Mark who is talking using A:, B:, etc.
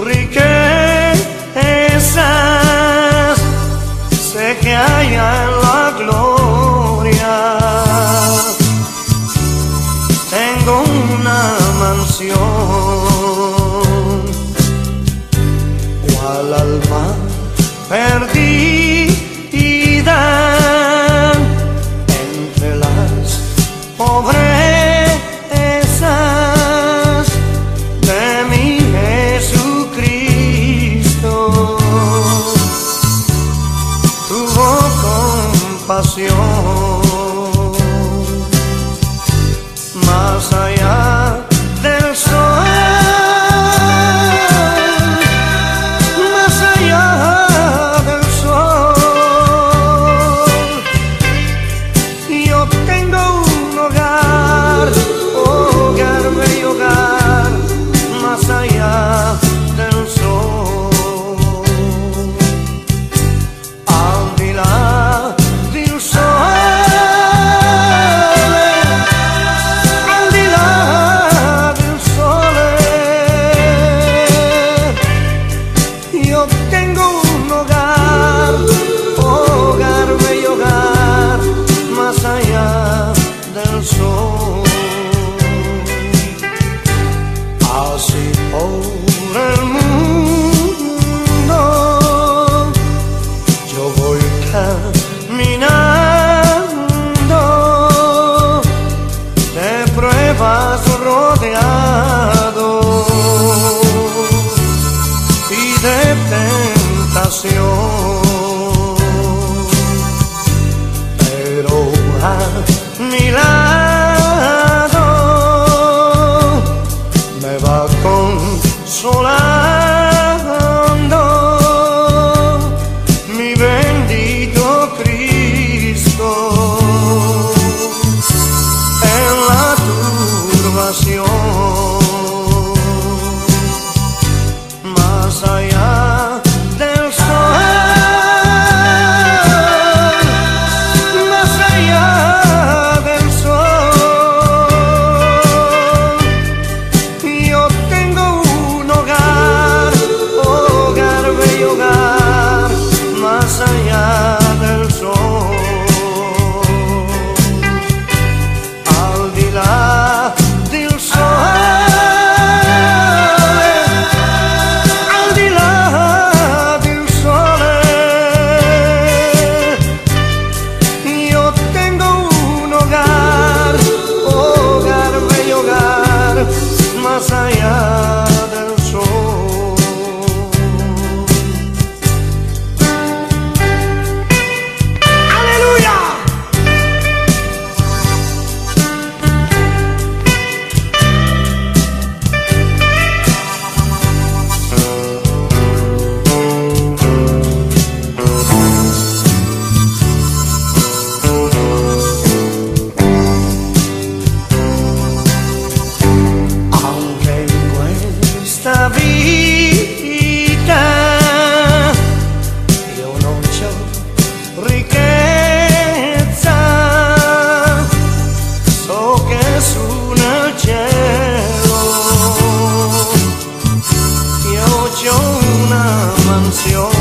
A: riquezas, sé que allá en la gloria tengo una mansión, cual alma perdida entre las pobrezas de mi Jesucristo. Tuvo compasión más allá del sol, más allá del sol. Yo tengo un hogar, hogar, bello hogar, más allá del sol. Al di là del sole, al di là del sole, io tengo un hogar, hogar, bello hogar, más allá del sol. Así por el mundo yo voy caminando, de pruebas rodeado y de tentación, pero a mi lado me va consolando mi bendito Cristo en la turbación, más allá del sol, más allá del sol. Yo tengo un hogar, hogar, bello hogar, más allá del sol. Al di là del sole, al di là del sole, io tengo un hogar, hogar, bello hogar, más allá del sol. ¡Aleluya! Aunque en esta vida io non c'ho ricchezza, so che su nel cielo io c'ho una mansione,